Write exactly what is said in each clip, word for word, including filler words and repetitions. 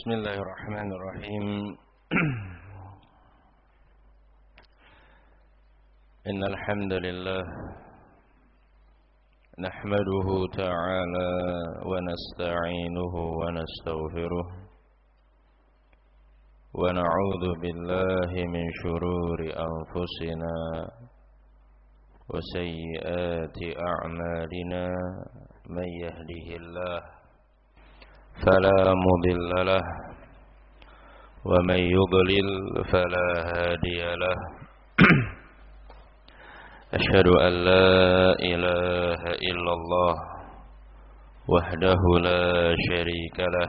Bismillahirrahmanirrahim. Innal hamdalillah nahmaduhu ta'ala wa nasta'inuhu wa nastaghfiruh wa na'udzu billahi min shururi anfusina wa sayyiati a'malina man yahdihillahu فلا مضل له ومن يضلل فلا هادي له أشهد أن لا إله إلا الله وحده لا شريك له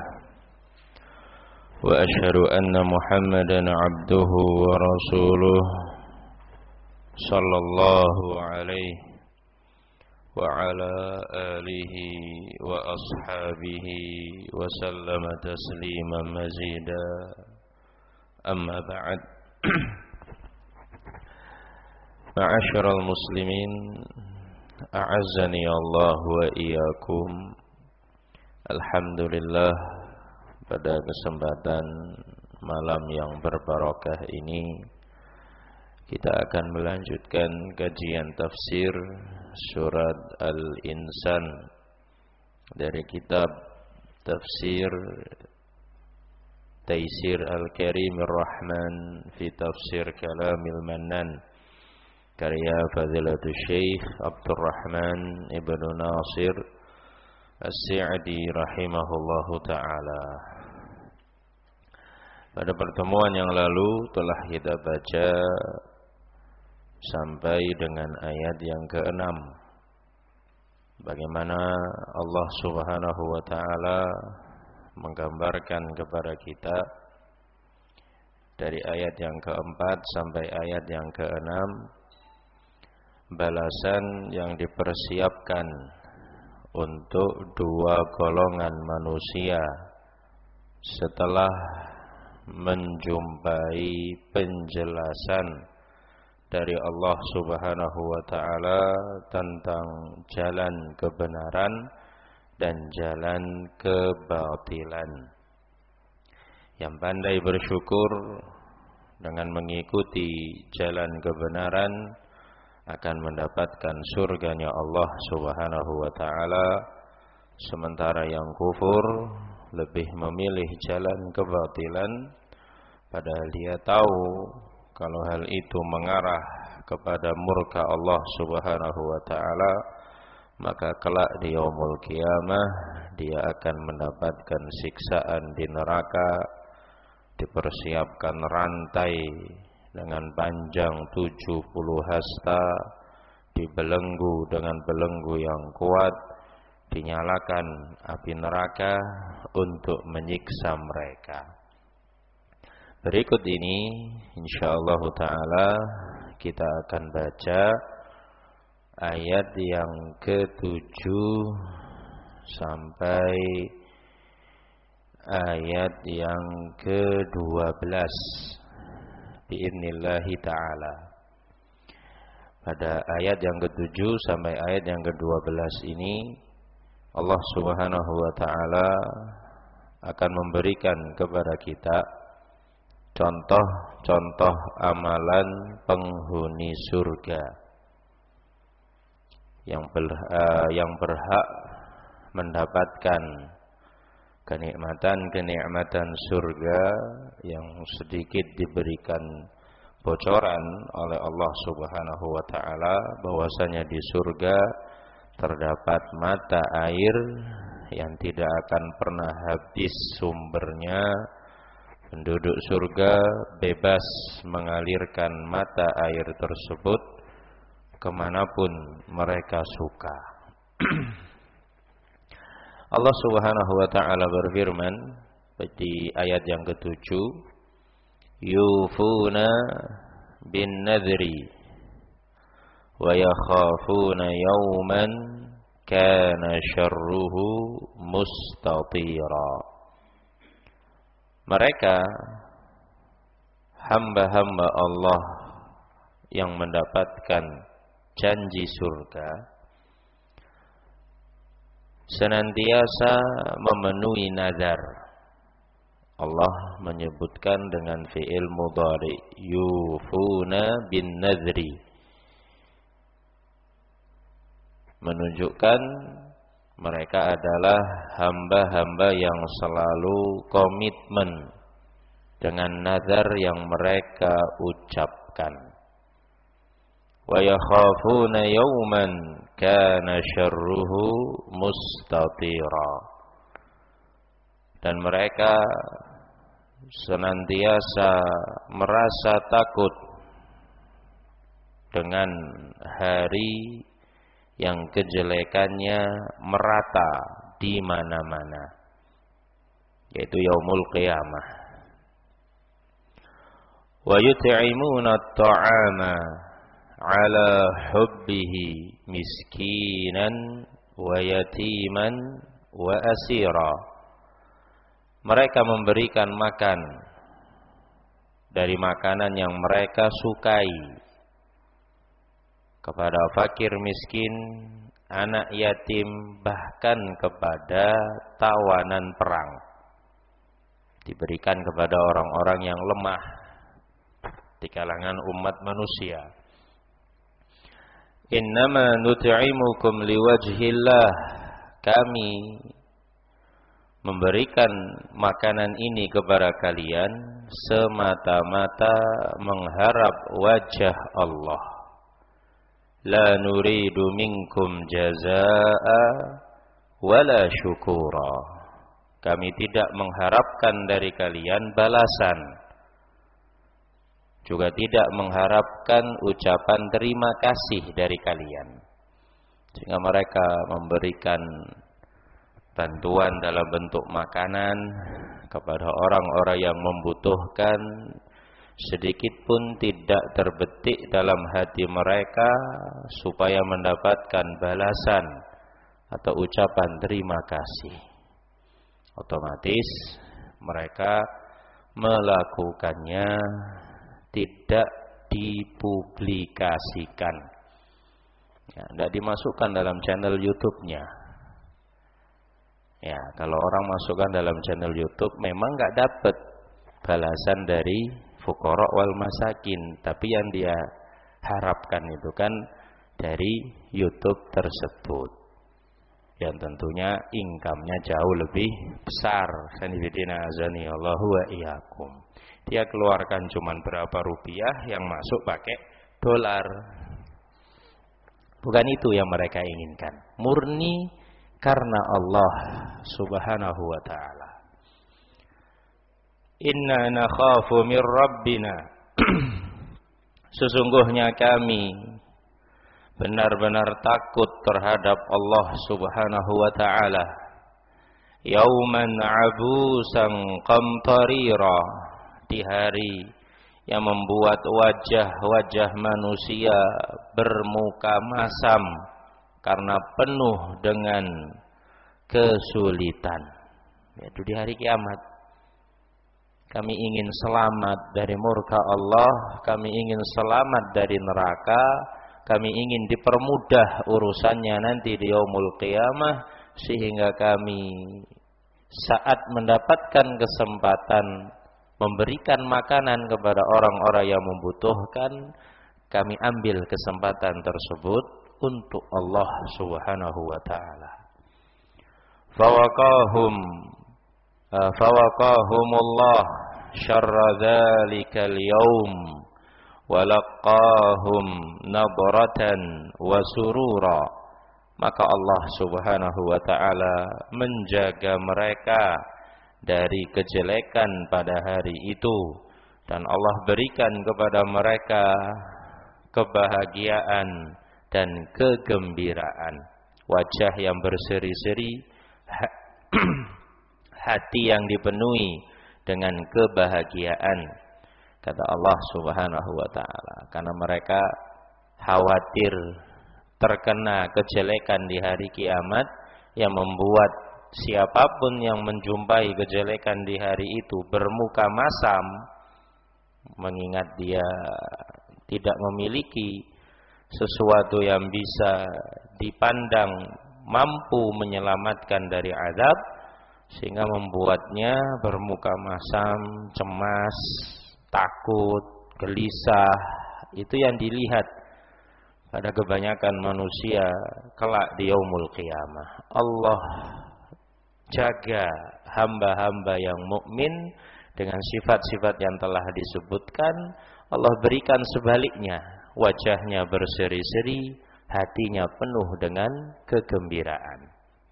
وأشهد أن محمدا عبده ورسوله صلى الله عليه وعلى آله وأصحابه وسلم تسليما مزيدا أما بعد معاشر المسلمين أعزني الله وإياكم. Alhamdulillah, pada kesempatan malam yang berbarakah ini kita akan melanjutkan kajian tafsir surat Al-Insan dari kitab Tafsir Taisir Al-Karimir Rahman fi Tafsir Kalamil Mannan karya Fadilatul Syekh Abdurrahman Ibnu Nasir As-Sa'di rahimahullahu ta'ala. Pada pertemuan yang lalu telah kita baca sampai dengan ayat yang keenam. Bagaimana Allah Subhanahu wa taala menggambarkan kepada kita dari ayat yang keempat sampai ayat yang keenam balasan yang dipersiapkan untuk dua golongan manusia setelah menjumpai penjelasan dari Allah Subhanahu wa ta'ala tentang jalan kebenaran dan jalan kebatilan. Yang pandai bersyukur dengan mengikuti jalan kebenaran akan mendapatkan surganya Allah Subhanahu wa ta'ala, sementara yang kufur lebih memilih jalan kebatilan padahal dia tahu kalau hal itu mengarah kepada murka Allah Subhanahu wa ta'ala, maka kelak di yaumul qiyamah dia akan mendapatkan siksaan di neraka, dipersiapkan rantai dengan panjang tujuh puluh hasta, dibelenggu dengan belenggu yang kuat, dinyalakan api neraka untuk menyiksa mereka. Berikut ini insyaallah ta'ala kita akan baca ayat yang ketujuh sampai ayat yang kedua belas biidznillah ta'ala. Pada ayat yang ketujuh sampai ayat yang kedua belas ini Allah Subhanahu wa ta'ala akan memberikan kepada kita contoh-contoh amalan penghuni surga yang ber, uh, yang berhak mendapatkan kenikmatan-kenikmatan surga yang sedikit diberikan bocoran oleh Allah Subhanahu wa ta'ala bahwasanya di surga terdapat mata air yang tidak akan pernah habis sumbernya. Penduduk surga bebas mengalirkan mata air tersebut kemanapun mereka suka. Allah Subhanahu wa ta'ala berfirman di ayat yang ketujuh, yufuna bin nadri wa yakhafuna yawman kana syarruhu mustatira. Mereka hamba-hamba Allah yang mendapatkan janji surga senantiasa memenuhi nazar. Allah menyebutkan dengan fi'il mudhari, yufuna bin nadri, menunjukkan mereka adalah hamba-hamba yang selalu komitmen dengan nazar yang mereka ucapkan. Wa yakhafuna yawman kana syarruhu mustatira. Dan mereka senantiasa merasa takut dengan hari yang kejelekannya merata di mana-mana, yaitu yaumul qiyamah. Wa yut'imuna at-ta'ama 'ala hubbihi miskinan wa yatiman wa asira. Mereka memberikan makan dari makanan yang mereka sukai kepada fakir miskin, anak yatim, bahkan kepada tawanan perang. Diberikan kepada orang-orang yang lemah di kalangan umat manusia. Innama nut'imukum liwajhillah. Kami memberikan makanan ini kepada kalian semata-mata mengharap wajah Allah. La nuridu minkum jazaa'a wala syukura. Kami tidak mengharapkan dari kalian balasan, juga tidak mengharapkan ucapan terima kasih dari kalian. Sehingga mereka memberikan bantuan dalam bentuk makanan kepada orang-orang yang membutuhkan, sedikit pun tidak terbetik dalam hati mereka supaya mendapatkan balasan atau ucapan terima kasih. Otomatis mereka melakukannya tidak dipublikasikan, ya, tidak dimasukkan dalam channel YouTube-nya. Ya, kalau orang masukkan dalam channel YouTube memang nggak dapat balasan dari fuqara wal masakin, tapi yang dia harapkan itu kan dari YouTube tersebut, yang tentunya income-nya jauh lebih besar. Sanibidina azani Allahu wa iyyakum. Dia keluarkan cuman berapa rupiah, yang masuk pakai dolar. Bukan itu yang mereka inginkan. Murni karena Allah Subhanahu wa ta'ala. Inna nakhafu min rabbina. Sesungguhnya kami benar-benar takut terhadap Allah Subhanahu wa ta'ala. Yauman abusan qamtarira. Di hari yang membuat wajah-wajah manusia bermuka masam karena penuh dengan kesulitan, yaitu di hari kiamat. Kami ingin selamat dari murka Allah, kami ingin selamat dari neraka, kami ingin dipermudah urusannya nanti di yaumul qiyamah, sehingga kami saat mendapatkan kesempatan memberikan makanan kepada orang-orang yang membutuhkan, kami ambil kesempatan tersebut untuk Allah Subhanahu wa ta'ala. Fawaqahum fawaqahumullah syarra dzalikal yaum wa laqahum nadratan wa surura. Maka Allah Subhanahu wa ta'ala menjaga mereka dari kejelekan pada hari itu, dan Allah berikan kepada mereka kebahagiaan dan kegembiraan, wajah yang berseri-seri, hati yang dipenuhi dengan kebahagiaan, kata Allah Subhanahu wa ta'ala. Karena mereka khawatir terkena kejelekan di hari kiamat yang membuat siapapun yang menjumpai kejelekan di hari itu bermuka masam, mengingat dia tidak memiliki sesuatu yang bisa dipandang mampu menyelamatkan dari azab, sehingga membuatnya bermuka masam, cemas, takut, gelisah. Itu yang dilihat pada kebanyakan manusia kelak di yaumul qiyamah. Allah jaga hamba-hamba yang mukmin dengan sifat-sifat yang telah disebutkan. Allah berikan sebaliknya, wajahnya berseri-seri, hatinya penuh dengan kegembiraan.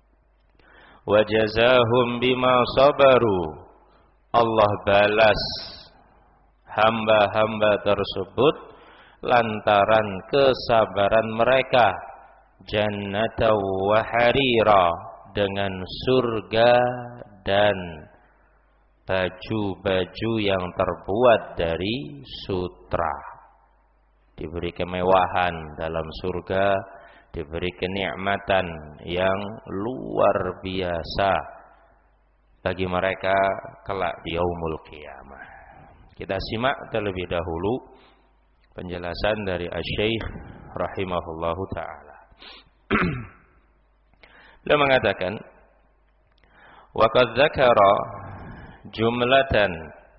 Wajazahum bima sabaru, Allah balas hamba-hamba tersebut lantaran kesabaran mereka, jannata wa harira, dengan surga dan baju-baju yang terbuat dari sutra. Diberi kemewahan dalam surga, diberi kenikmatan yang luar biasa bagi mereka kelak di yaumul qiyamah. Kita simak terlebih dahulu penjelasan dari Asy-Syaikh rahimahullahu taala. Beliau mengatakan, wa qad dzakara jumlatan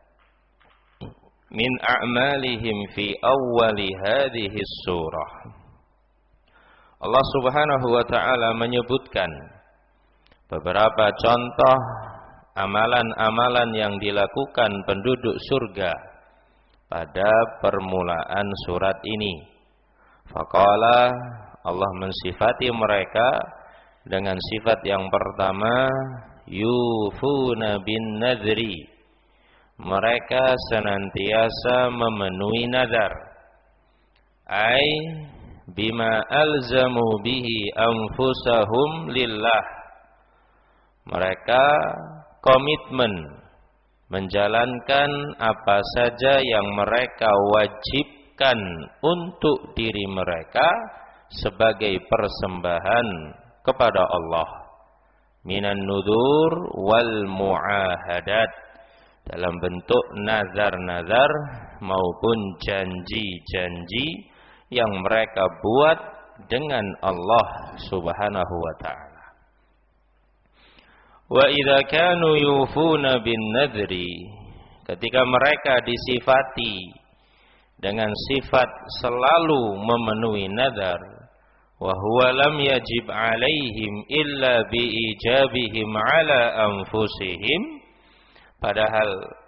min a'malihim fi awwali hadhihi surah. Allah Subhanahu wa taala menyebutkan beberapa contoh amalan-amalan yang dilakukan penduduk surga pada permulaan surat ini. Faqala, Allah mensifati mereka dengan sifat yang pertama, yufuna bin nadri, mereka senantiasa memenuhi nazar. Ai bima alzamu bihi anfusahum lillah, mereka komitmen menjalankan apa saja yang mereka wajibkan untuk diri mereka sebagai persembahan kepada Allah, minan nudur wal muahadat, dalam bentuk nazar-nazar maupun janji-janji yang mereka buat dengan Allah Subhanahu wa taala. Wa idza kanu yufuna bin nadri, ketika mereka disifati dengan sifat selalu memenuhi nazar, wa huwa lam yajib alaihim illa bi ijabihim ala anfusihim, padahal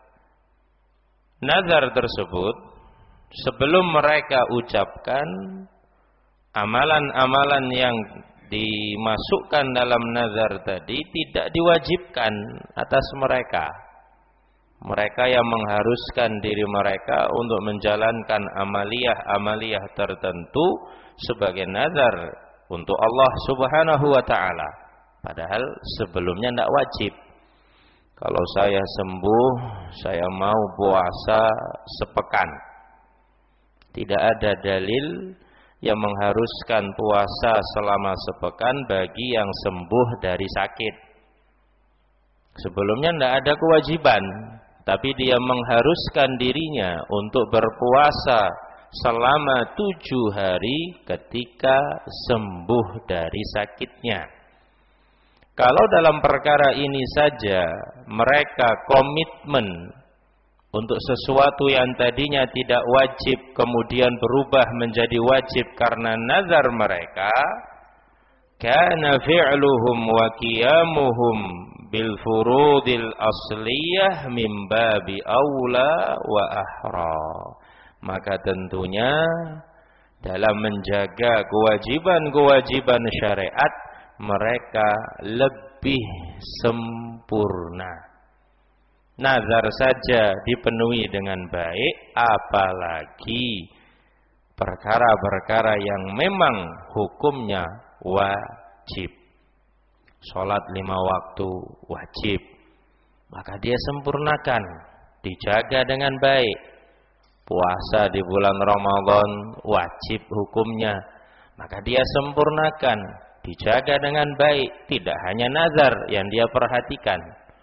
nazar tersebut sebelum mereka ucapkan, amalan-amalan yang dimasukkan dalam nazar tadi tidak diwajibkan atas mereka. Mereka yang mengharuskan diri mereka untuk menjalankan amaliyah-amaliyah tertentu sebagai nazar untuk Allah Subhanahu wa taala. Padahal sebelumnya tidak wajib. Kalau saya sembuh, saya mau puasa sepekan. Tidak ada dalil yang mengharuskan puasa selama sepekan bagi yang sembuh dari sakit. Sebelumnya tidak ada kewajiban, tapi dia mengharuskan dirinya untuk berpuasa selama tujuh hari ketika sembuh dari sakitnya. Kalau dalam perkara ini saja mereka komitmen untuk sesuatu yang tadinya tidak wajib kemudian berubah menjadi wajib karena nazar mereka, kana fi'luhum wa qiyamuhum bil furudil asliyah min babi aula wa ahra. Maka tentunya dalam menjaga kewajiban-kewajiban syariat mereka lebih sempurna. Nazar saja dipenuhi dengan baik, apalagi perkara-perkara yang memang hukumnya wajib. Salat lima waktu wajib, maka dia sempurnakan, dijaga dengan baik. Puasa di bulan Ramadan wajib hukumnya, maka dia sempurnakan, dijaga dengan baik. Tidak hanya nazar yang dia perhatikan,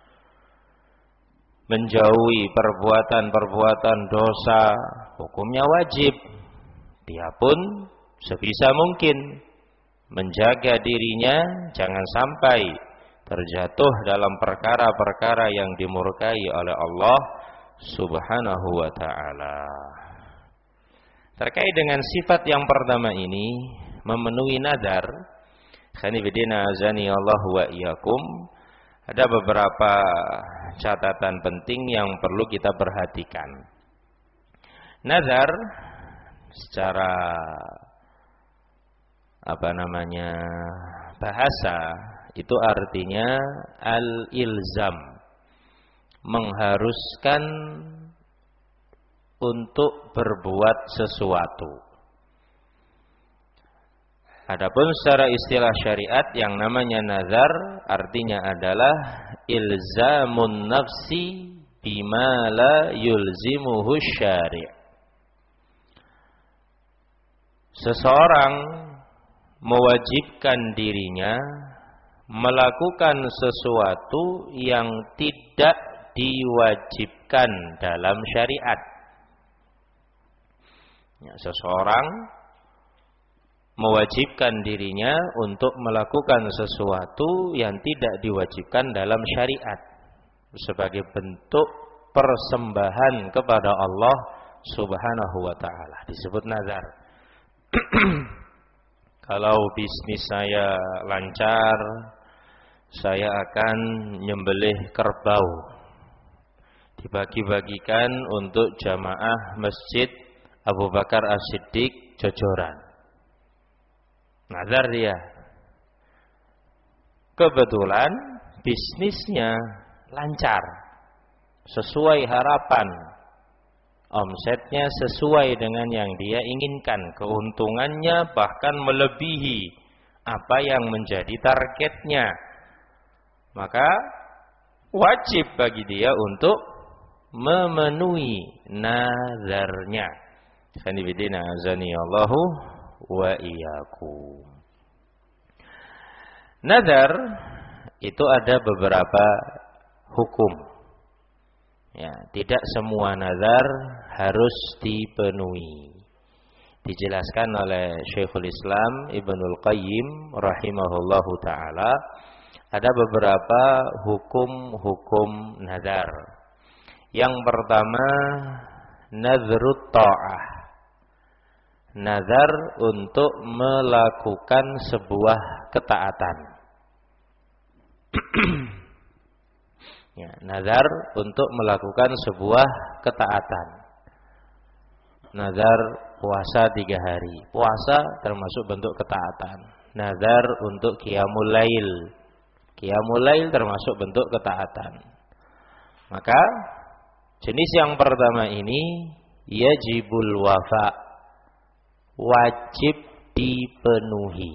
menjauhi perbuatan-perbuatan dosa hukumnya wajib. Dia pun sebisa mungkin menjaga dirinya jangan sampai terjatuh dalam perkara-perkara yang dimurkai oleh Allah Subhanahu wa ta'ala. Terkait dengan sifat yang pertama ini, memenuhi nazar, khanifidina azani Allah wa iyyakum, ada beberapa catatan penting yang perlu kita perhatikan. Nazar secara apa namanya bahasa itu artinya al-ilzam, mengharuskan untuk berbuat sesuatu. Adapun secara istilah syariat yang namanya nazar artinya adalah ilzamun nafsi bima la yulzimuhu syari'. Seseorang mewajibkan dirinya melakukan sesuatu yang tidak diwajibkan dalam syariat. Ya, seseorang mewajibkan dirinya untuk melakukan sesuatu yang tidak diwajibkan dalam syariat sebagai bentuk persembahan kepada Allah Subhanahu wa ta'ala, disebut nazar. Kalau bisnis saya lancar, saya akan nyembelih kerbau, dibagi-bagikan untuk jamaah Masjid Abu Bakar As-Siddiq Jojoran. Nazar dia. Kebetulan bisnisnya lancar, sesuai harapan, omsetnya sesuai dengan yang dia inginkan, keuntungannya bahkan melebihi apa yang menjadi targetnya. Maka wajib bagi dia untuk memenuhi nazarnya. Sanibidina azani Allahu wa iyyakum. Nazar itu ada beberapa hukum. Ya, tidak semua nazar harus dipenuhi. Dijelaskan oleh Syekhul Islam Ibnul Qayyim rahimahullahu taala, ada beberapa hukum-hukum nazar. Yang pertama, nazrut ta'ah. Nazar untuk melakukan sebuah ketaatan. Ya, nazar untuk melakukan sebuah ketaatan. Nazar puasa tiga hari. Puasa termasuk bentuk ketaatan. Nazar untuk qiyamul lail. Qiyamul lail termasuk bentuk ketaatan. Maka jenis yang pertama ini yajibul wafa, wajib dipenuhi.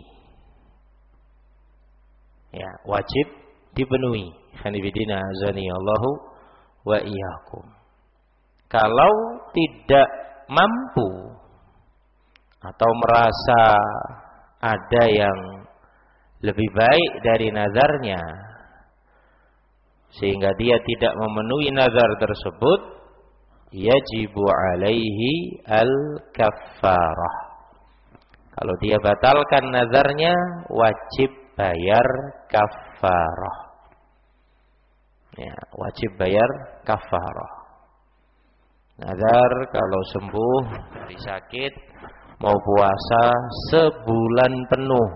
Ya, wajib dipenuhi. Khanifidina azani Allahu wa iyyakum. Kalau tidak mampu atau merasa ada yang lebih baik dari nazarnya sehingga dia tidak memenuhi nazar tersebut, yajibu alaihi al-kaffarah. Kalau dia batalkan nazarnya, wajib bayar kaffarah. Ya, wajib bayar kaffarah. Nazar kalau sembuh dari sakit mau puasa sebulan penuh.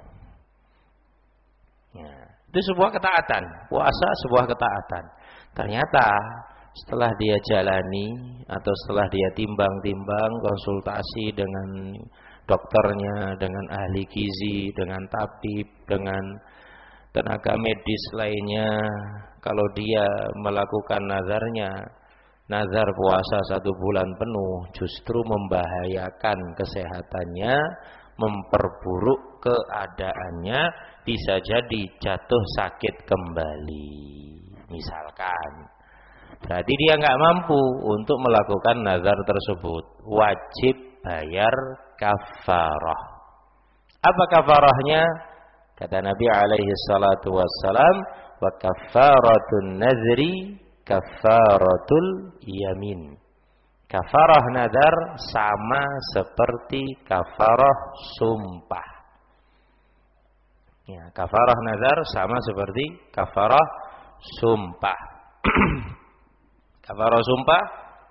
Ya, itu sebuah ketaatan. Puasa sebuah ketaatan. Ternyata setelah dia jalani atau setelah dia timbang-timbang, konsultasi dengan dokternya, dengan ahli gizi, dengan tabib, dengan tenaga medis lainnya, kalau dia melakukan nazarnya, nazar puasa satu bulan penuh justru membahayakan kesehatannya, memperburuk keadaannya, bisa jadi jatuh sakit kembali misalkan. Berarti dia nggak mampu untuk melakukan nazar tersebut, wajib bayar kafarah. Apa kafarahnya? Kata Nabi alaihi salatu wassalam, wa kafaratun nazri kafaratul yamin. Kafarah nazar sama seperti kafarah sumpah. Ya, kafarah nazar sama seperti kafarah sumpah. Kafarah sumpah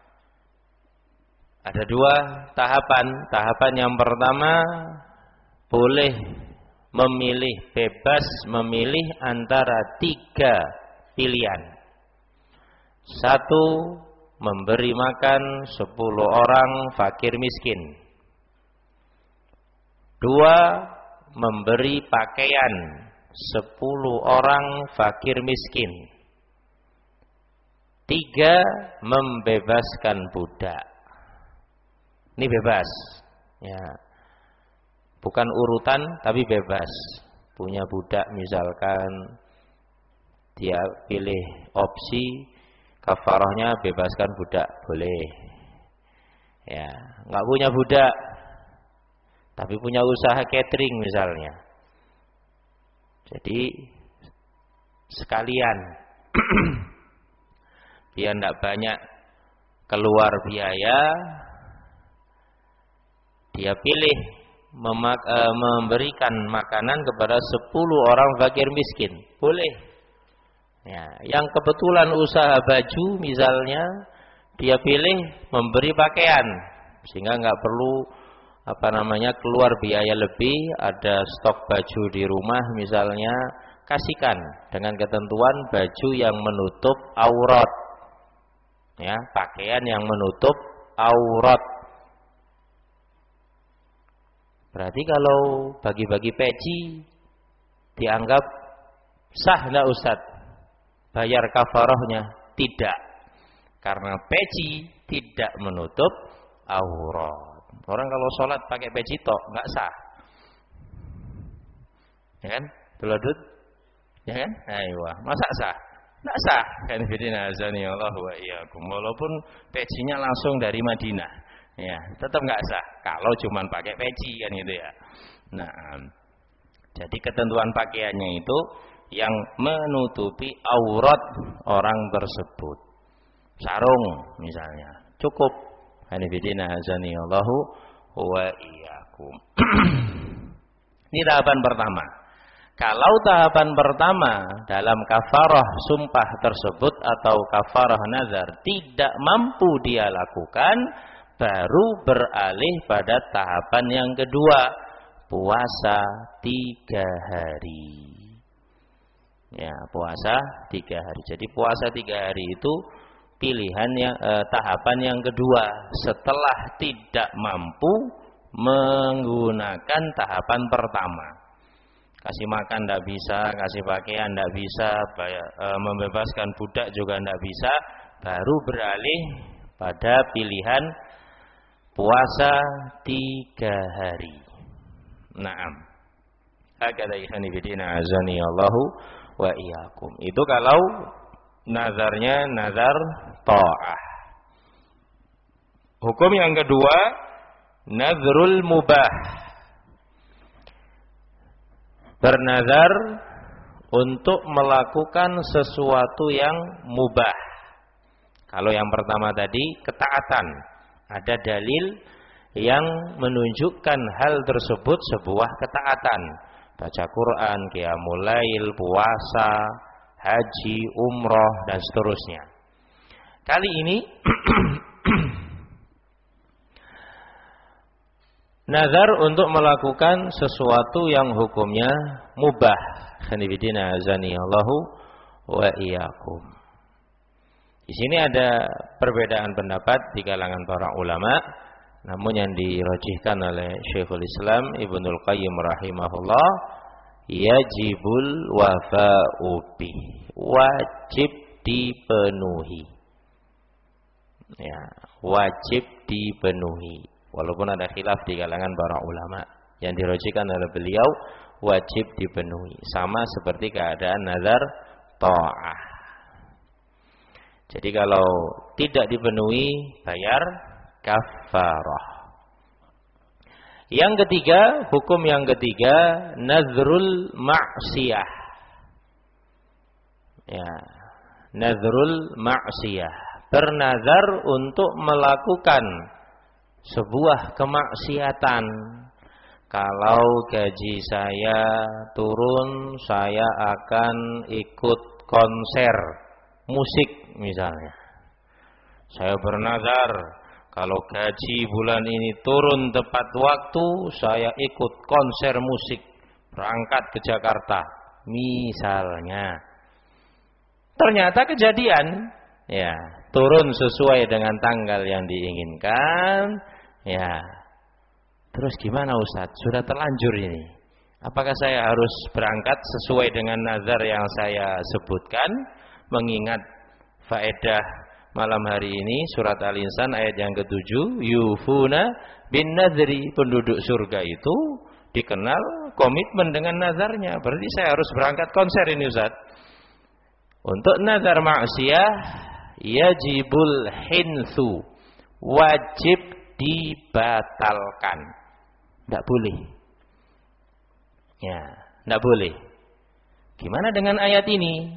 ada dua tahapan. Tahapan yang pertama boleh memilih, bebas memilih antara tiga pilihan. Satu, memberi makan sepuluh orang fakir miskin. Dua, memberi pakaian sepuluh orang fakir miskin. Tiga, membebaskan budak. Ini bebas, ya, bukan urutan tapi bebas. Punya budak misalkan, dia pilih opsi kafarahnya bebaskan budak, boleh. Ya, nggak punya budak, tapi punya usaha catering misalnya. Jadi sekalian, biar tidak banyak keluar biaya, dia pilih memak e, memberikan makanan kepada sepuluh orang fakir miskin, boleh. Ya, yang kebetulan usaha baju misalnya, dia pilih memberi pakaian, sehingga nggak perlu apa namanya keluar biaya lebih. Ada stok baju di rumah misalnya, kasihkan dengan ketentuan baju yang menutup aurat, ya, pakaian yang menutup aurat. Berarti kalau bagi-bagi peci dianggap sah enggak Ustaz? Bayar kafarahnya? Tidak. Karena peci tidak menutup aurat. Orang kalau sholat pakai peci tok enggak sah. Ya kan? Tuladut? Ya kan? Ayo, masa sah? Enggak sah. Kan bidina azani Allah wa iyyakum. Walaupun pecinya langsung dari Madinah. Ya, tetap nggak sah kalau cuman pakai peci kan gitu ya. Nah, jadi ketentuan pakaiannya itu yang menutupi aurat orang tersebut. Sarung misalnya cukup. Hanifidina azani Allahu wa iyyakum. Ini tahapan pertama. Kalau tahapan pertama dalam kafarah sumpah tersebut atau kafarah nazar tidak mampu dia lakukan, baru beralih pada tahapan yang kedua, puasa tiga hari. Ya, puasa tiga hari. Jadi puasa tiga hari itu pilihan yang eh, tahapan yang kedua setelah tidak mampu menggunakan tahapan pertama. Kasih makan tidak bisa, kasih pakaian tidak bisa, bayar, eh, membebaskan budak juga tidak bisa, baru beralih pada pilihan puasa tiga hari. Naam. Hakadha ikhwani bidina azani Allahu wa iyyakum. Itu kalau nazarnya nazar ta'ah. Hukum yang kedua, nazrul mubah. Bernazar untuk melakukan sesuatu yang mubah. Kalau yang pertama tadi ketaatan, ada dalil yang menunjukkan hal tersebut sebuah ketaatan. Baca Quran, qiyamul lail, puasa, haji, umroh, dan seterusnya. Kali ini nazar untuk melakukan sesuatu yang hukumnya mubah. Khanifidina azani Allahu wa iyyakum. Di sini ada perbedaan pendapat di kalangan para ulama, namun yang dirajihkan oleh Syekhul Islam Ibnul Qayyim rahimahullah, yajibul wafa'u bih, wajib dipenuhi. Ya, wajib dipenuhi. Walaupun ada khilaf di kalangan para ulama, yang dirajihkan oleh beliau wajib dipenuhi, sama seperti keadaan nazar ta'ah. Jadi kalau tidak dipenuhi, bayar kafarah. Yang ketiga, hukum yang ketiga, nazrul ma'siyah. Ya, nazrul ma'siyah. Bernazar untuk melakukan sebuah kemaksiatan. kalau gaji saya turun, saya akan ikut konser musik misalnya. Saya bernazar, kalau gaji bulan ini turun tepat waktu, saya ikut konser musik, berangkat ke Jakarta misalnya. Ternyata kejadian, ya, turun sesuai dengan tanggal yang diinginkan, ya. Terus gimana Ustadz? Sudah terlanjur ini. Apakah saya harus berangkat sesuai dengan nazar yang saya sebutkan? Mengingat faedah malam hari ini surat Al-Insan ayat yang ketujuh, yufuna bin nadri, penduduk surga itu dikenal komitmen dengan nazarnya. Berarti saya harus berangkat konser ini Ustadz. Untuk nazar maksiyah yajibul hinsu, wajib dibatalkan. Tidak boleh. Ya, tidak boleh. Gimana dengan ayat ini?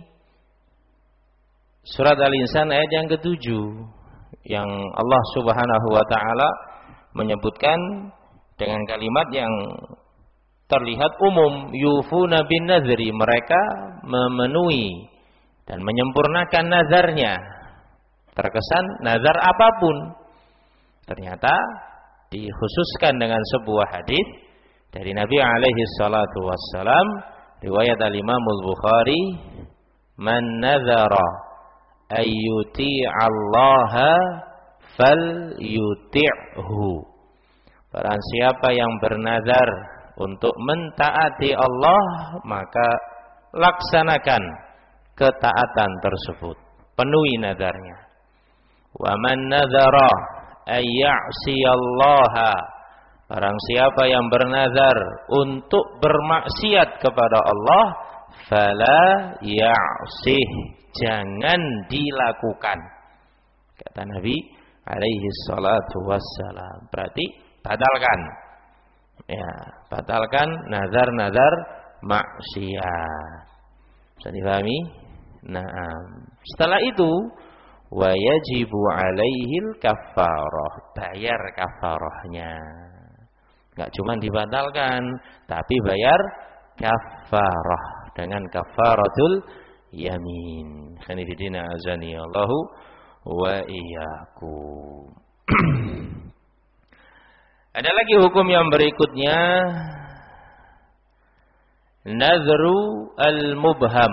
Surat Al-Insan ayat yang ketujuh, yang Allah Subhanahu wa taala menyebutkan dengan kalimat yang terlihat umum, yufuna bin nazri, mereka memenuhi dan menyempurnakan nazarnya. Terkesan nazar apapun. Ternyata dikhususkan dengan sebuah hadis dari Nabi alaihi salatu wassalam, riwayat al-Imam al-Bukhari, man nazara ayyuti'allaha falyuti'hu. Barang siapa yang bernazar untuk mentaati Allah, maka laksanakan ketaatan tersebut, penuhi nazarnya. Wa man nazara ayya'siyallaha, barang siapa yang bernazar untuk bermaksiat kepada Allah, fala ya'sih, jangan dilakukan. Kata Nabi alaihi salatu wassalam. Berarti batalkan. Ya, batalkan nazar-nazar maksiat. Bisa dipahami? Nah, setelah itu wa yajibu alaihil kafarah, bayar kafarahnya. Enggak cuma dibatalkan, tapi bayar kafarah dengan kafaratul yamin. Khanifidina azani Allahu wa iyyakum. Ada lagi hukum yang berikutnya, nazru al-mubham,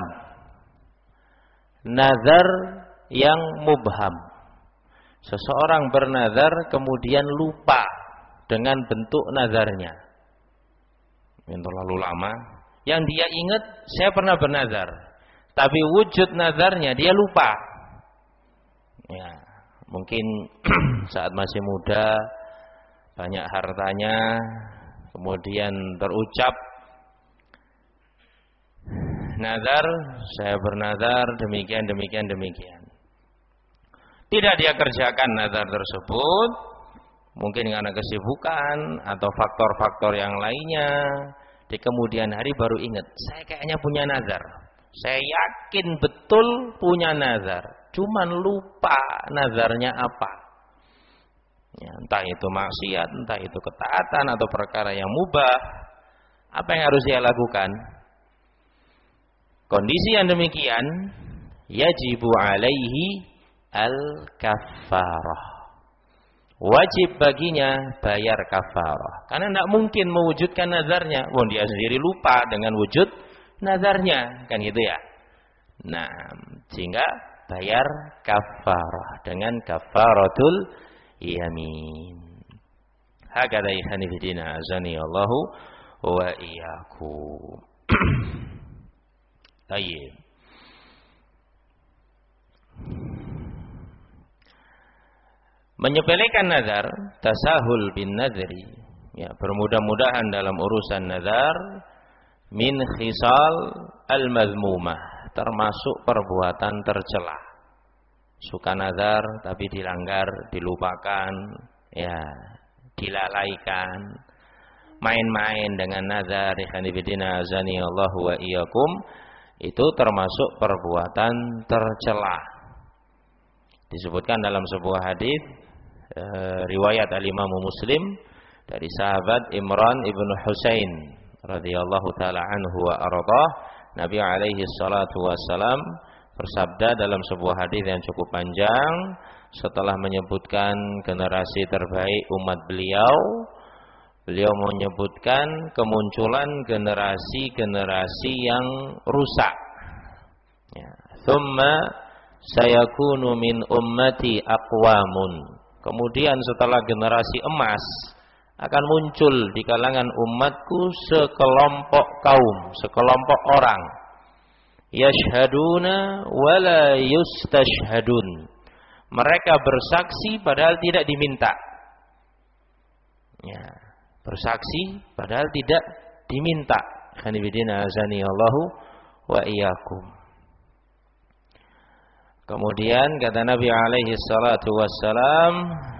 nazar yang mubham. Seseorang bernazar kemudian lupa dengan bentuk nazarnya. Yang terlalu lama. Yang dia ingat, saya pernah bernazar, tapi wujud nazarnya dia lupa. Ya, mungkin saat masih muda, banyak hartanya, kemudian terucap nazar, saya bernazar demikian, demikian, demikian. Tidak dia kerjakan nazar tersebut, mungkin karena kesibukan atau faktor-faktor yang lainnya. Di kemudian hari baru ingat, saya kayaknya punya nazar. Saya yakin betul punya nazar, cuman lupa nazarnya apa. Ya, entah itu maksiat, entah itu ketaatan atau perkara yang mubah. Apa yang harus dia lakukan? Kondisi yang demikian, yajibu alaihi al-kafarah. Wajib baginya bayar kafarah. Karena tidak mungkin mewujudkan nazarnya. Wong dia sendiri lupa dengan wujud nazarnya. Kan gitu ya. Nah, sehingga bayar kafarah dengan kafaratul yamin. Hakadha ikhwanifidina azani Allahu wa iyyakum. Baik. Menyepelekan nazar, tasahul bin nadri, ya, bermudah-mudahan dalam urusan nazar, min khisal al-mazmumah, termasuk perbuatan tercela. Suka nazar tapi dilanggar, dilupakan, ya, dilalaikan, main-main dengan nazar, ikhwanifidina azani Allah wa iyyakum, itu termasuk perbuatan tercela. Disebutkan dalam sebuah hadis e, riwayat al-Imam Muslim dari sahabat Imran ibnu Husain radhiyallahu taala anhu wa ardhah, Nabi alaihi salatu wassalam bersabda dalam sebuah hadis yang cukup panjang setelah menyebutkan generasi terbaik umat beliau, beliau menyebutkan kemunculan generasi-generasi yang rusak. Ya, thumma sayakunu min ummati aqwamun. Kemudian setelah generasi emas akan muncul di kalangan umatku sekelompok kaum, sekelompok orang. Yashhaduna wala yustashhadun. Mereka bersaksi padahal tidak diminta. Ya, bersaksi padahal tidak diminta. Khanibidina azani Allahu wa iyyakum. Kemudian kata Nabi alaihi salatu wassalam,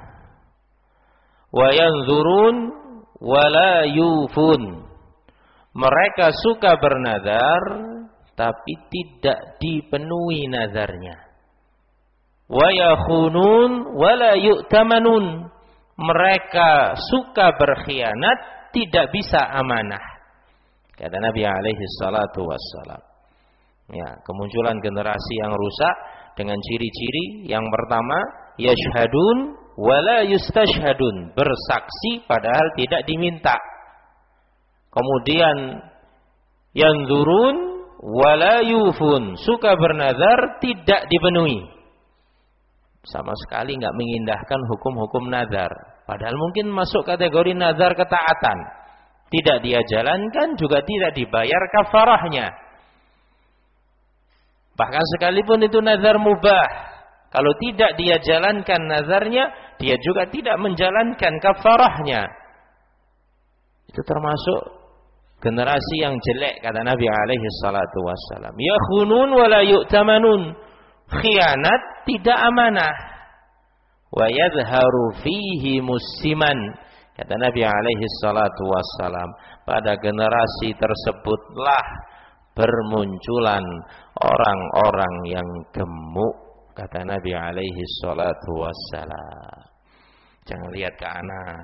wa yanzurun wa la yufun. Mereka suka bernazar tapi tidak dipenuhi nazarnya. Wa yakhunun wa la yu'tamanun. Mereka suka berkhianat, tidak bisa amanah. Kata Nabi alaihi salatu wassalam. Ya, kemunculan generasi yang rusak dengan ciri-ciri yang pertama, yashhadun wala yustashhadun, bersaksi padahal tidak diminta. Kemudian yanzurun wala yufun, suka bernazar tidak dipenuhi. Sama sekali enggak mengindahkan hukum-hukum nazar, padahal mungkin masuk kategori nazar ketaatan. Tidak dia jalankan, juga tidak dibayar kafarahnya. Bahkan sekalipun itu nazar mubah, kalau tidak dia jalankan nazarnya, dia juga tidak menjalankan kafarahnya. Itu termasuk generasi yang jelek, kata Nabi alaihi salatu wassalam. Yakhunun wa la yu'tamanun. Khianat, tidak amanah. Wa yadharu fihi musiman. Kata Nabi alaihi salatu wassalam, pada generasi tersebutlah bermunculan orang-orang yang gemuk. Kata Nabi alaihi salatu wassalam. Jangan lihat ke anak.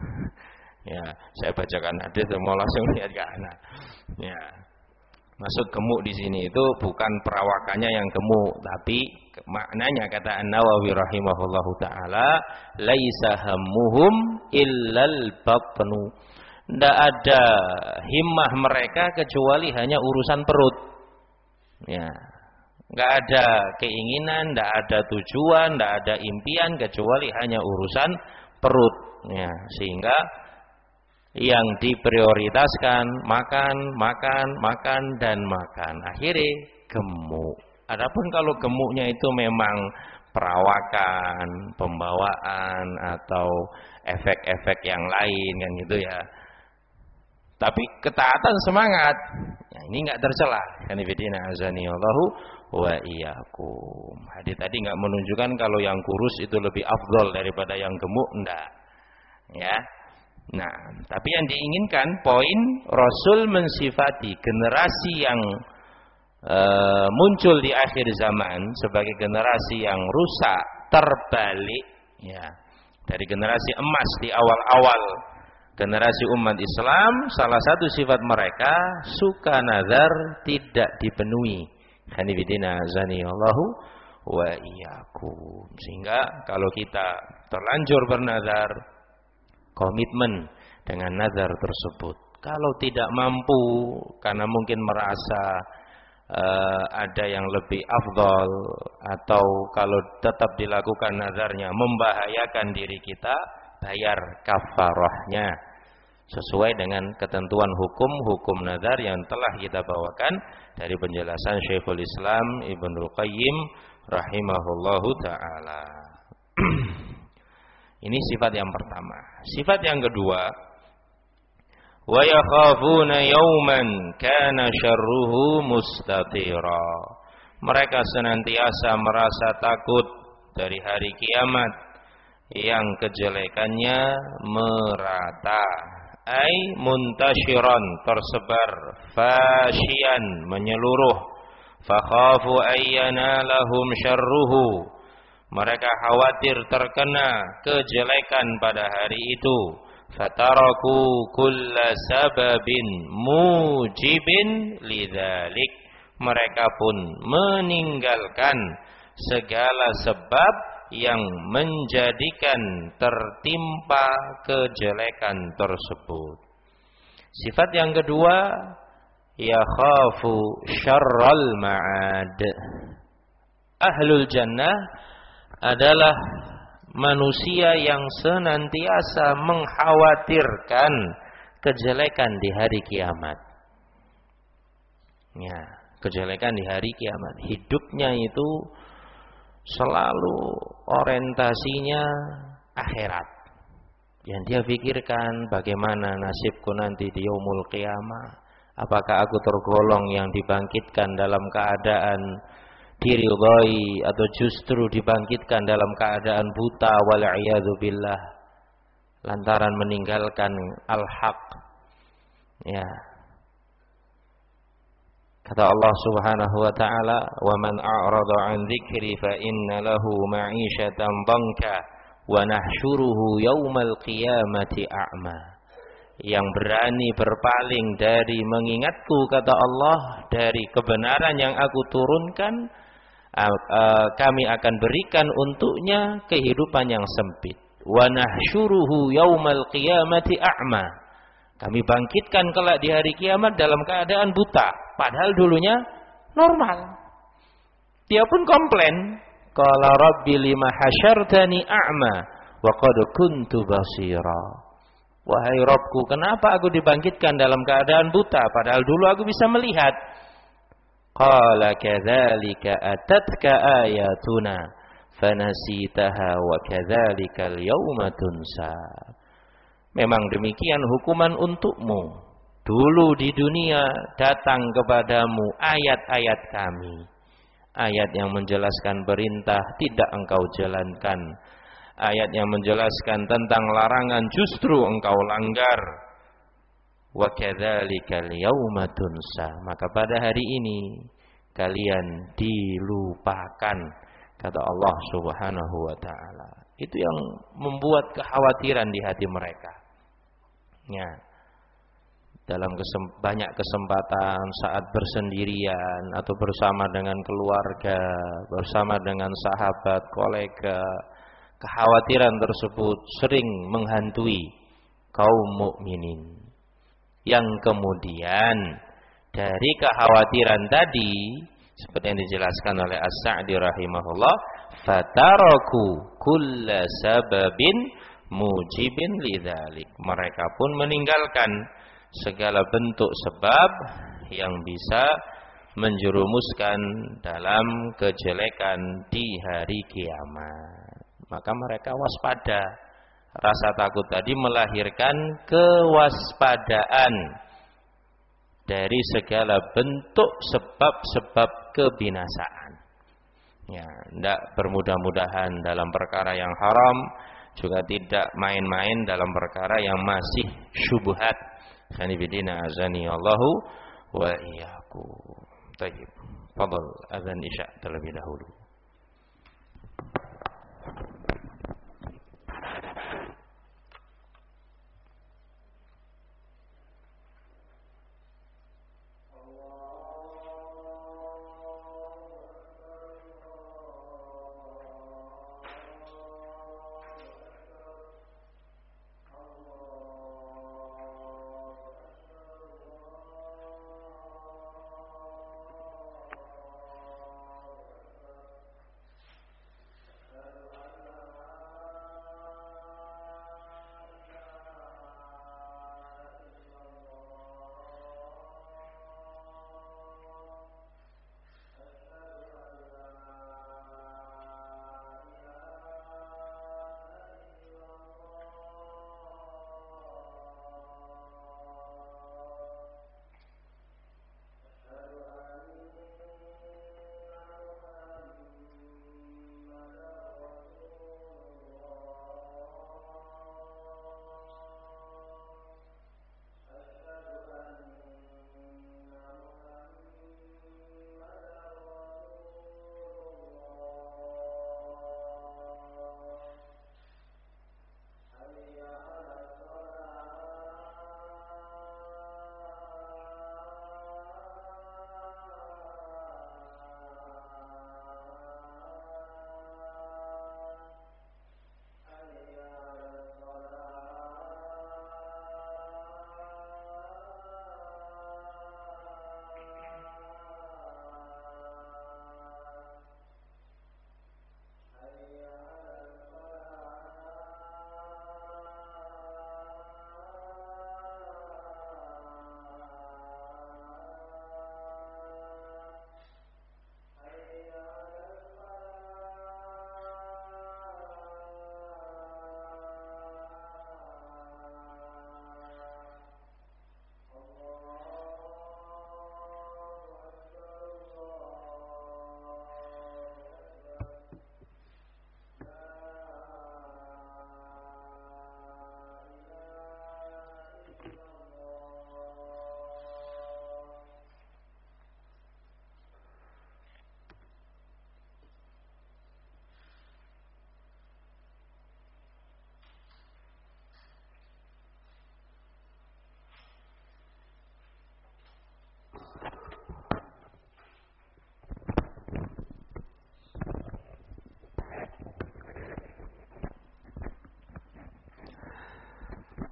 Ya, saya bacakan hadis mau langsung lihat ke anak. Ya. Maksud gemuk di sini itu bukan perawakannya yang gemuk, tapi maknanya kata An-Nawawi rahimahullahu taala, laisa hammuhum illal batnu. Tidak ada himmah mereka kecuali hanya urusan perut. Ya. Enggak ada keinginan, enggak ada tujuan, enggak ada impian kecuali hanya urusan perut. Ya, sehingga yang diprioritaskan makan, makan, makan dan makan. Akhirnya gemuk. Adapun kalau gemuknya itu memang perawakan, pembawaan atau efek-efek yang lain kan gitu ya. Tapi ketaatan semangat, ya ini enggak tercela. Kanifidina azani Allahu wa iyyakum. Hadis tadi enggak menunjukkan kalau yang kurus itu lebih afdal daripada yang gemuk, enggak. Ya. Nah, tapi yang diinginkan poin Rasul mensifati generasi yang e, muncul di akhir zaman sebagai generasi yang rusak, terbalik ya. Dari generasi emas di awal-awal generasi umat Islam, salah satu sifat mereka suka nazar tidak dipenuhi. Hanifidina azani Allahu wa iyyakum. Sehingga kalau kita terlanjur bernazar, komitmen dengan nazar tersebut. Kalau tidak mampu karena mungkin merasa uh, ada yang lebih afdal, atau kalau tetap dilakukan nazarnya membahayakan diri kita, bayar kafarahnya sesuai dengan ketentuan hukum-hukum nazar yang telah kita bawakan dari penjelasan Syekhul Islam Ibnul Qayyim rahimahullahu taala. Ini sifat yang pertama. Sifat yang kedua, wa yakhafuna yawman kana syarruhu mustatira. Mereka senantiasa merasa takut dari hari kiamat yang kejelekannya merata. Ai muntashiran, tersebar, fashian, menyeluruh. Fakhafu ayyana lahum syarruhu. Mereka khawatir terkena kejelekan pada hari itu. Fataraku kulla sababin mujibin lidzalik. Mereka pun meninggalkan segala sebab yang menjadikan tertimpa kejelekan tersebut. Sifat yang kedua, yakhafu syarral ma'ad. Ahlul jannah adalah manusia yang senantiasa mengkhawatirkan kejelekan di hari kiamat. Ya, kejelekan di hari kiamat. Hidupnya itu selalu orientasinya akhirat. Yang dia pikirkan bagaimana nasibku nanti di yaumul qiyamah. Apakah aku tergolong yang dibangkitkan dalam keadaan diridhai atau justru dibangkitkan dalam keadaan buta wal'iyadzu billah lantaran meninggalkan al-haq. Ya. Kata Allah Subhanahu wa taala, "Wa man a'rada 'an dzikri fa inna lahu ma'isyatan dhanka wa nahsyuruhu yaumal qiyamati a'ma." Yang berani berpaling dari mengingatku, kata Allah, dari kebenaran yang aku turunkan, kami akan berikan untuknya kehidupan yang sempit. Wa nahsyuruhu yaumal qiyamati a'ma. Kami bangkitkan kelak di hari kiamat dalam keadaan buta, padahal dulunya normal. Dia pun komplain, qala rabbi lima hasyartani a'ma wa qad kuntu basira. Wahai Rabbku, kenapa aku dibangkitkan dalam keadaan buta padahal dulu aku bisa melihat? Qala kadzalika atatka ayatuna fanasitaha wa kadzalikal yauma tunsa. Memang demikian hukuman untukmu. Dulu di dunia datang kepadamu ayat-ayat kami. Ayat yang menjelaskan perintah tidak engkau jalankan. Ayat yang menjelaskan tentang larangan justru engkau langgar. Wa kadzalikal yauma tunsa. Maka pada hari ini kalian dilupakan, kata Allah Subhanahu wa taala. Itu yang membuat kekhawatiran di hati mereka. Ya. Dalam kesem, banyak kesempatan saat bersendirian atau bersama dengan keluarga, bersama dengan sahabat, kolega, kekhawatiran tersebut sering menghantui kaum mukminin. Yang kemudian dari kekhawatiran tadi, seperti yang dijelaskan oleh As-Sa'di rahimahullah, fataraku kulla sababin mujibin lidzalik. Mereka pun meninggalkan segala bentuk sebab yang bisa menjerumuskan dalam kejelekan di hari kiamat. Maka mereka waspada. Rasa takut tadi melahirkan kewaspadaan dari segala bentuk sebab-sebab kebinasaan. Ya, tidak bermudah-mudahan dalam perkara yang haram, juga tidak main-main dalam perkara yang masih syubhat. Khanibidina azani Allahu wa iyyakum. Tayyib. Fadal azan isya terlebih dahulu.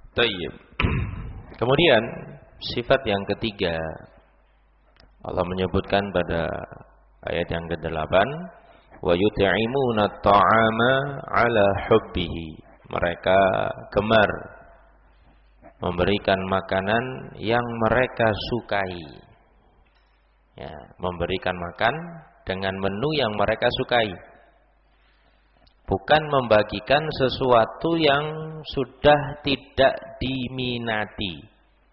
Tayyib. Kemudian sifat yang ketiga Allah menyebutkan pada ayat yang kedelapan, wa yut'imuna at-ta'ama 'ala hubbihi. Mereka gemar memberikan makanan yang mereka sukai. Ya, memberikan makan dengan menu yang mereka sukai. Bukan membagikan sesuatu yang sudah tidak diminati.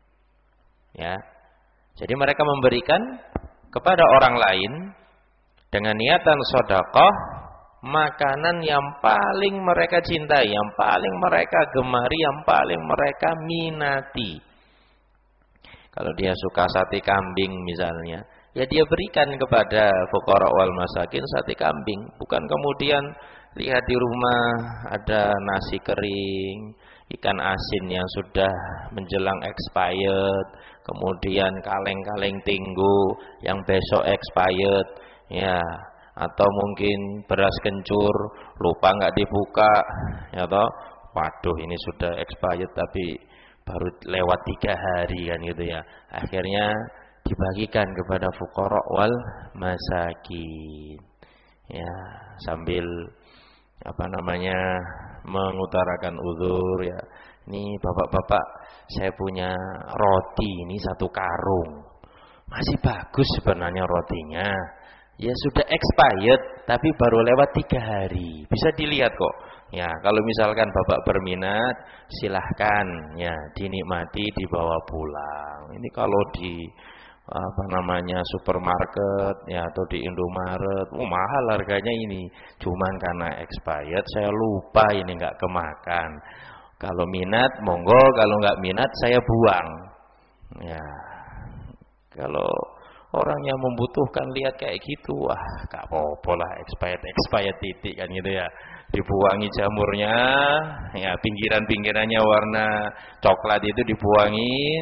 Ya. Jadi mereka memberikan kepada orang lain dengan niatan sedekah makanan yang paling mereka cintai, yang paling mereka gemari, yang paling mereka minati. Kalau dia suka sate kambing misalnya, ya dia berikan kepada fuqara wal masakin sate kambing, bukan kemudian lihat di rumah ada nasi kering, ikan asin yang sudah menjelang expired, kemudian kaleng-kaleng tinggu yang besok expired, ya, atau mungkin beras kencur lupa nggak dibuka, ya toh, waduh ini sudah expired tapi baru lewat tiga hari kan gitu ya. Akhirnya dibagikan kepada fuqara wal masakin, ya, sambil apa namanya mengutarakan uzur, ya, ini bapak-bapak saya punya roti ini satu karung, masih bagus sebenarnya rotinya, ya sudah expired tapi baru lewat tiga hari, bisa dilihat kok, ya, kalau misalkan bapak berminat silahkan, ya, dinikmati dibawa pulang. Ini kalau di apa namanya supermarket, ya, atau di Indomaret, oh mahal harganya ini, cuman karena expired saya lupa ini nggak kemakan. Kalau minat monggo, kalau nggak minat saya buang. Ya, kalau orang yang membutuhkan lihat kayak gitu, wah nggak apa-apa lah, expired expired titik kan gitu ya, dibuangi jamurnya, ya, pinggiran-pinggirannya warna coklat itu dibuangin,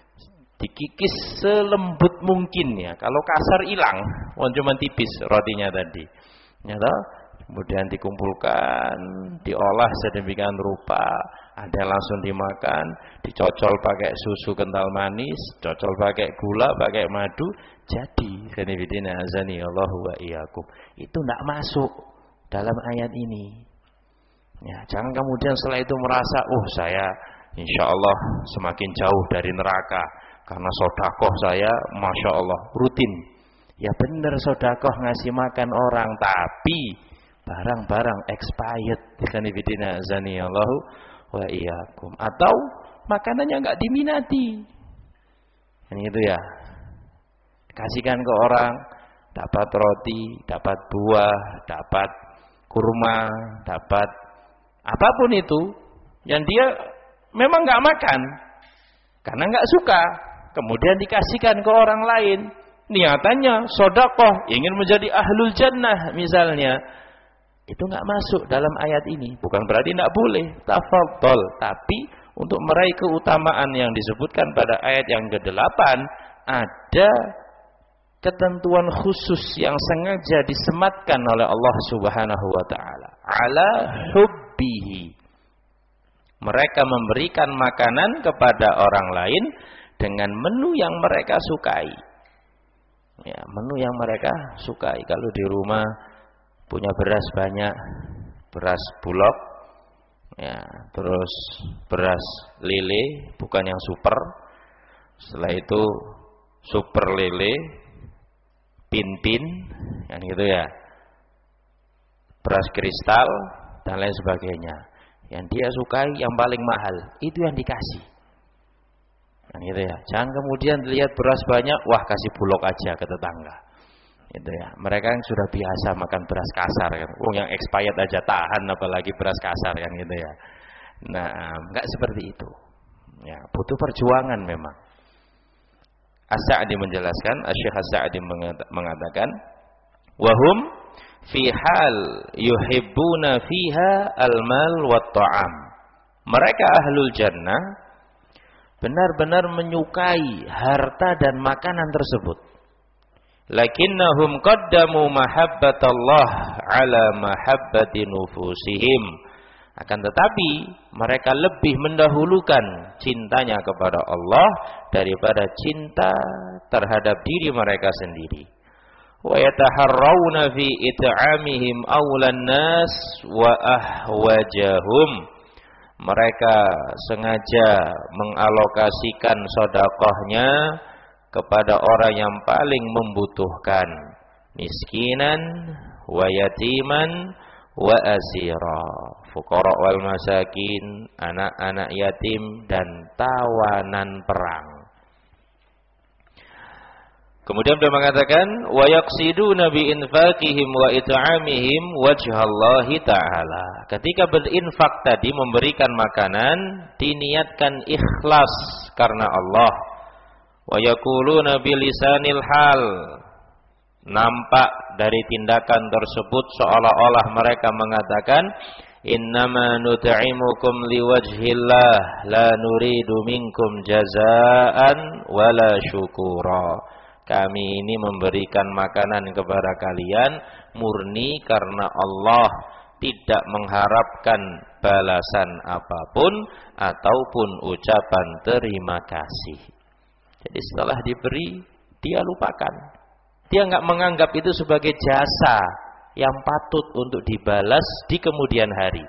dikikis selembut mungkin, ya, kalau kasar hilang, wong cuma tipis rotinya tadi, ya toh? Kemudian dikumpulkan, diolah sedemikian rupa, ada langsung dimakan, dicocol pakai susu kental manis, cocol pakai gula, pakai madu, jadi khanifidina azani Allahu wa iyyakum. Itu tidak masuk dalam ayat ini. Ya, jangan kemudian setelah itu merasa, oh saya insya Allah semakin jauh dari neraka karena sodakoh saya masya Allah rutin. Ya benar sodakoh ngasih makan orang, tapi barang-barang expired, khanifidina azani Allahu wa iyyakum, atau makanannya enggak diminati. Kan gitu ya. Kasihkan ke orang, dapat roti, dapat buah, dapat kurma, dapat apapun itu yang dia memang enggak makan karena enggak suka, kemudian dikasihkan ke orang lain, niatannya sedekah, ingin menjadi ahlul jannah misalnya. Itu enggak masuk dalam ayat ini. Bukan berarti enggak boleh, tafadhol, tapi untuk meraih keutamaan yang disebutkan pada ayat yang kedelapan, ada ketentuan khusus yang sengaja disematkan oleh Allah Subhanahu wa taala, ala hubbihi. Mereka memberikan makanan kepada orang lain dengan menu yang mereka sukai. Ya, menu yang mereka sukai. Kalau di rumah punya beras banyak, beras bulog, ya, terus beras lele, bukan yang super. Setelah itu super lele, pin-pin, yang gitu ya, beras kristal dan lain sebagainya. Yang dia sukai yang paling mahal, itu yang dikasih. Yang gitu ya. Jangan kemudian lihat beras banyak, wah kasih bulog aja ke tetangga. Itu ya. Mereka yang sudah biasa makan beras kasar kan. Oh yang expired aja tahan, apalagi beras kasar kan gitu ya. Nah, enggak seperti itu. Ya, butuh perjuangan memang. As-Sa'di menjelaskan, Asy-Syaikh As-Sa'di mengatakan, wahum fi hal yuhibbuna fiha al-mal wat ta'am. Mereka ahlul jannah benar-benar menyukai harta dan makanan tersebut. Lakinnahum qaddamu mahabbatallah ala mahabbati nufusihim. Akan tetapi mereka lebih mendahulukan cintanya kepada Allah daripada cinta terhadap diri mereka sendiri. Wa yataharrauna fi it'amihim awlan nas wa ahwajahum. Mereka sengaja mengalokasikan sedekahnya kepada orang yang paling membutuhkan, miskinan wa yatiman wa asira, fuqara wal masakin, anak-anak yatim dan tawanan perang. Kemudian beliau mengatakan wa yaqsiduna bi infaqihim wa it'amihim wajhallahi ta'ala. Ketika berinfak tadi, memberikan makanan, diniatkan ikhlas karena Allah. Wa yaquluna bilisanil hal, nampak dari tindakan tersebut seolah-olah mereka mengatakan innama nut'imukum liwajhillah la nuridu minkum jazaan wala syukura. Kami ini memberikan makanan kepada kalian murni karena Allah, tidak mengharapkan balasan apapun ataupun ucapan terima kasih. Jadi setelah diberi, dia lupakan. Dia enggak menganggap itu sebagai jasa yang patut untuk dibalas di kemudian hari.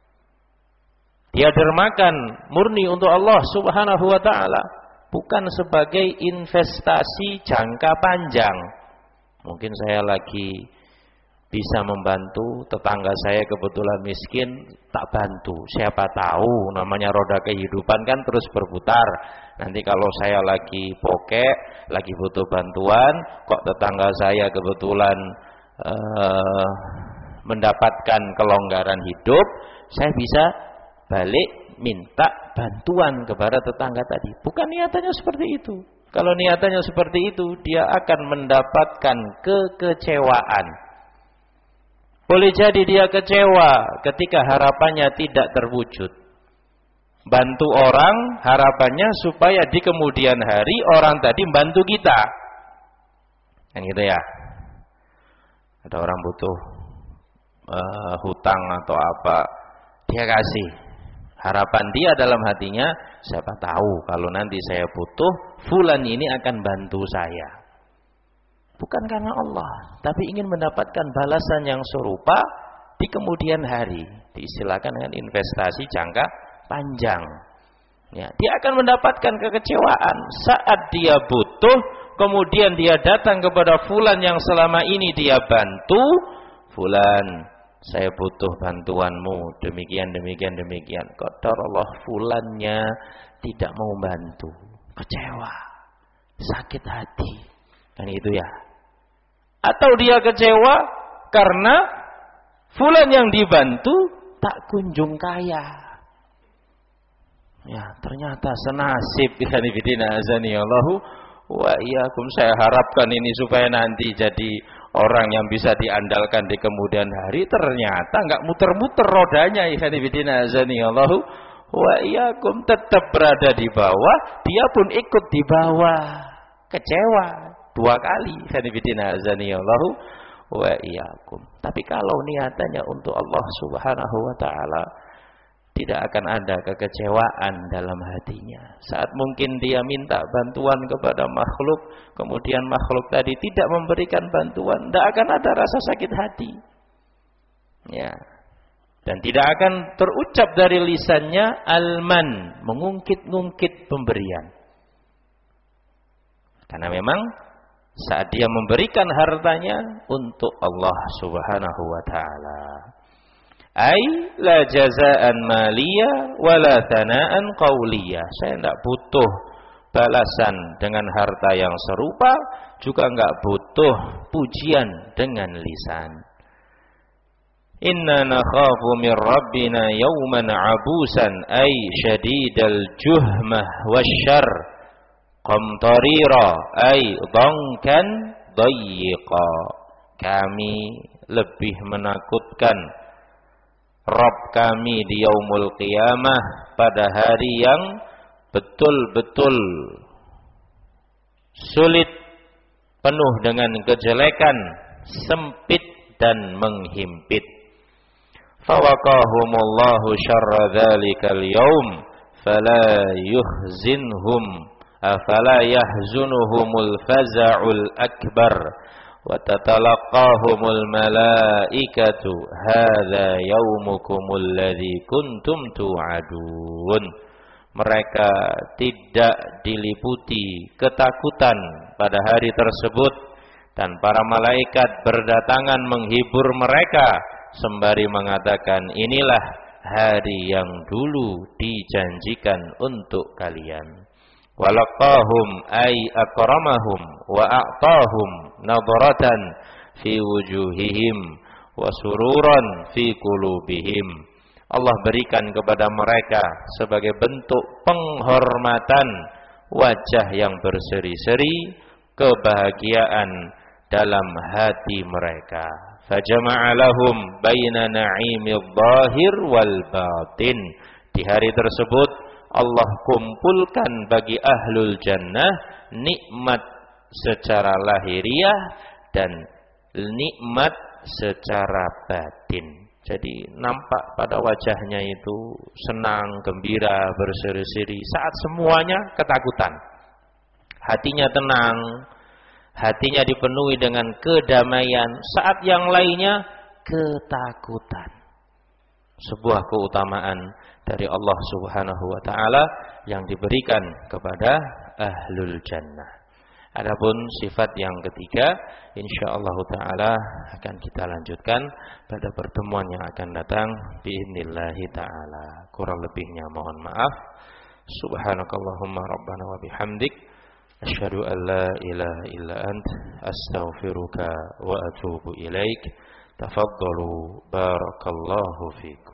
Dia dermakan murni untuk Allah Subhanahu wa taala, bukan sebagai investasi jangka panjang. Mungkin saya lagi bisa membantu tetangga saya kebetulan miskin, tak bantu. Siapa tahu, namanya roda kehidupan kan terus berputar. Nanti kalau saya lagi pokek, lagi butuh bantuan, kok tetangga saya kebetulan uh, mendapatkan kelonggaran hidup, saya bisa balik minta bantuan kepada tetangga tadi. Bukan niatannya seperti itu. Kalau niatannya seperti itu, dia akan mendapatkan kekecewaan. Boleh jadi dia kecewa ketika harapannya tidak terwujud. Bantu orang, harapannya supaya di kemudian hari orang tadi bantu kita. Kan gitu ya. Ada orang butuh uh, hutang atau apa, dia kasih. Harapan dia dalam hatinya, siapa tahu kalau nanti saya butuh, fulan ini akan bantu saya. Bukan karena Allah, tapi ingin mendapatkan balasan yang serupa di kemudian hari. Diistilahkan dengan investasi jangka panjang. Ya, dia akan mendapatkan kekecewaan saat dia butuh, kemudian dia datang kepada fulan yang selama ini dia bantu. Fulan, saya butuh bantuanmu, demikian, demikian, demikian. Qadar Allah, fulannya tidak mau bantu, kecewa, sakit hati, kan itu ya. Atau dia kecewa karena fulan yang dibantu tak kunjung kaya. Ya, ternyata senasib ikhwan fillah azanillahu wa iyyakum. Saya harapkan ini supaya nanti jadi orang yang bisa diandalkan di kemudian hari, ternyata enggak muter-muter rodanya ikhwan fillah azanillahu wa iyyakum, tetap berada di bawah, dia pun ikut di bawah. Kecewa dua kali ikhwan fillah azanillahu wa iyyakum. Tapi kalau niatannya untuk Allah Subhanahu wa taala, tidak akan ada kekecewaan dalam hatinya. Saat mungkin dia minta bantuan kepada makhluk, kemudian makhluk tadi tidak memberikan bantuan, tidak akan ada rasa sakit hati. Ya. Dan tidak akan terucap dari lisannya alman, mengungkit-ungkit pemberian. Karena memang saat dia memberikan hartanya untuk Allah Subhanahu wa taala. Ai la jazaan maliyah wala thanaan qauliyah. Saya tidak butuh balasan dengan harta yang serupa, juga enggak butuh pujian dengan lisan. Inna nakhafu min rabbina yawman abusan ay syadidal juhmah wasyarr qamtarira ay dhankan dayyiqa. Kami lebih menakutkan Rabb kami di yaumul qiyamah, pada hari yang betul-betul sulit, penuh dengan kejelekan, sempit dan menghimpit. fawaqahumullahu syarra dzalikal yaum fala yuhzinhum afala yahzunuhumul faza'ul akbar wa tatalaqahumul malaikatu hadza yaumukumul ladzi kuntum tu'adun. Mereka tidak diliputi ketakutan pada hari tersebut dan para malaikat berdatangan menghibur mereka sembari mengatakan, inilah hari yang dulu dijanjikan untuk kalian. Walaqahum ay akramahum wa a'tahum nadratan fi wujuhihim wa sururan fi qulubihim. Allah berikan kepada mereka sebagai bentuk penghormatan wajah yang berseri-seri, kebahagiaan dalam hati mereka. Fajama'a lahum baina na'imil zahir wal batin. Di hari tersebut Allah kumpulkan bagi ahlul jannah nikmat secara lahiriah dan nikmat secara batin. Jadi nampak pada wajahnya itu senang, gembira, berseri-seri saat semuanya ketakutan. Hatinya tenang, hatinya dipenuhi dengan kedamaian, saat yang lainnya ketakutan. Sebuah keutamaan dari Allah Subhanahu wa taala yang diberikan kepada ahlul jannah. Adapun sifat yang ketiga, insyaallah taala akan kita lanjutkan pada pertemuan yang akan datang biidznillah taala. Kurang lebihnya mohon maaf. Subhanakallahumma rabbana wa bihamdik asyhadu an la ilaha illa ant astaghfiruka wa atubu ilaik. Tafaddalu barakallahu fikum.